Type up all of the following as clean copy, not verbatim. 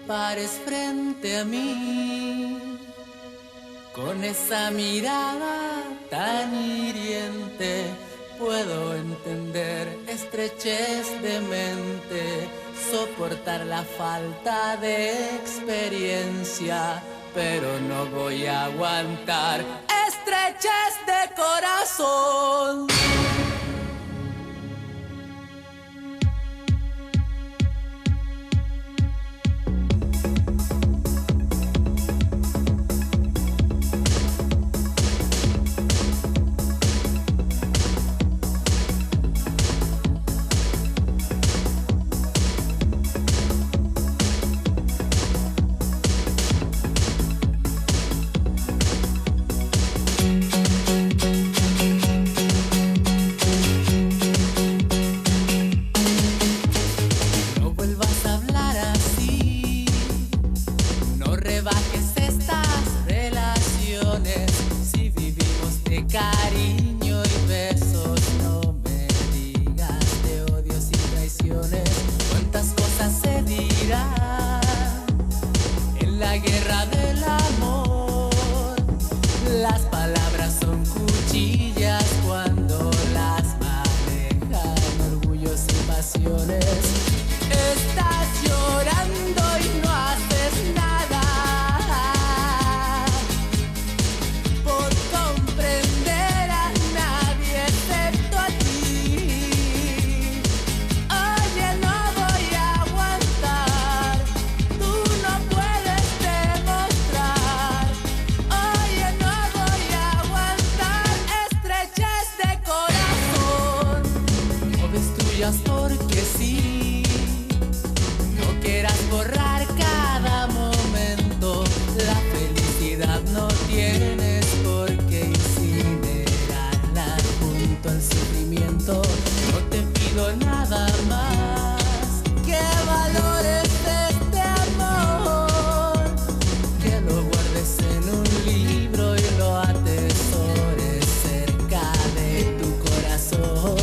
pares frente a mí con esa mirada tan hiriente. Puedo entender estrechez de mente, soportar la falta de experiencia, pero no voy a aguantar estrechez de corazón. Porque sí, no quieras borrar cada momento. La felicidad no tienes por qué incinerarla junto al sufrimiento. No te pido nada más que valores este amor, que lo guardes en un libro y lo atesores cerca de tu corazón.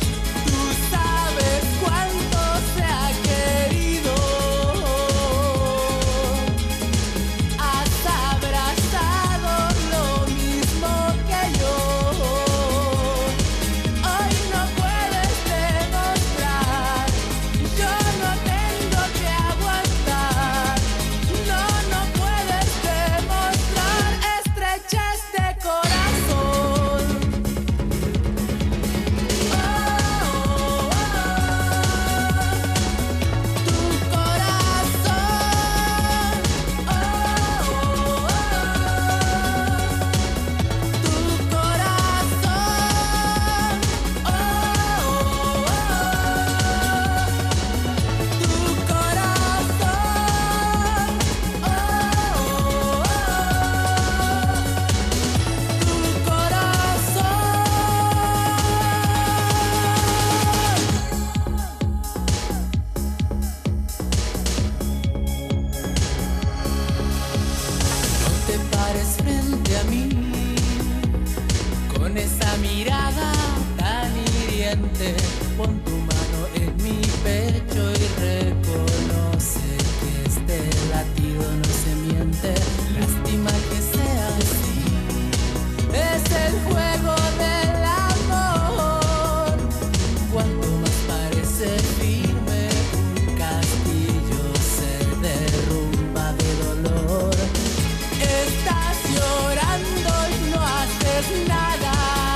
Frente a mí con esa mirada tan hiriente, pon tu mano en mi pecho y reconoce que este latido no se miente. Lástima que sea así, es el juego del amor. Cuanto más parece firme un castillo, se derrumba de dolor. Estás llorando y no haces nada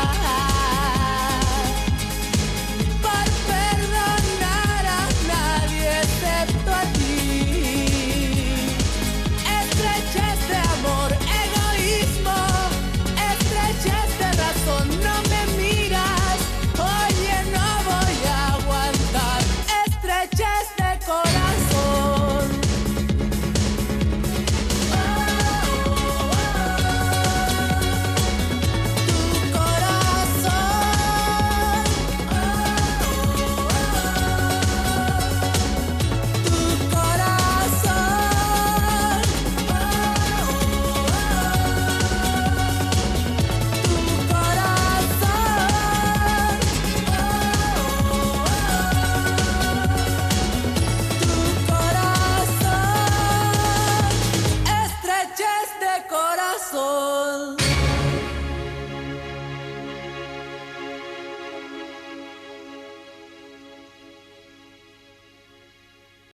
por perdonar a nadie excepto a ti. Estrechez de amor, egoísmo, estrechez de razón. corazón.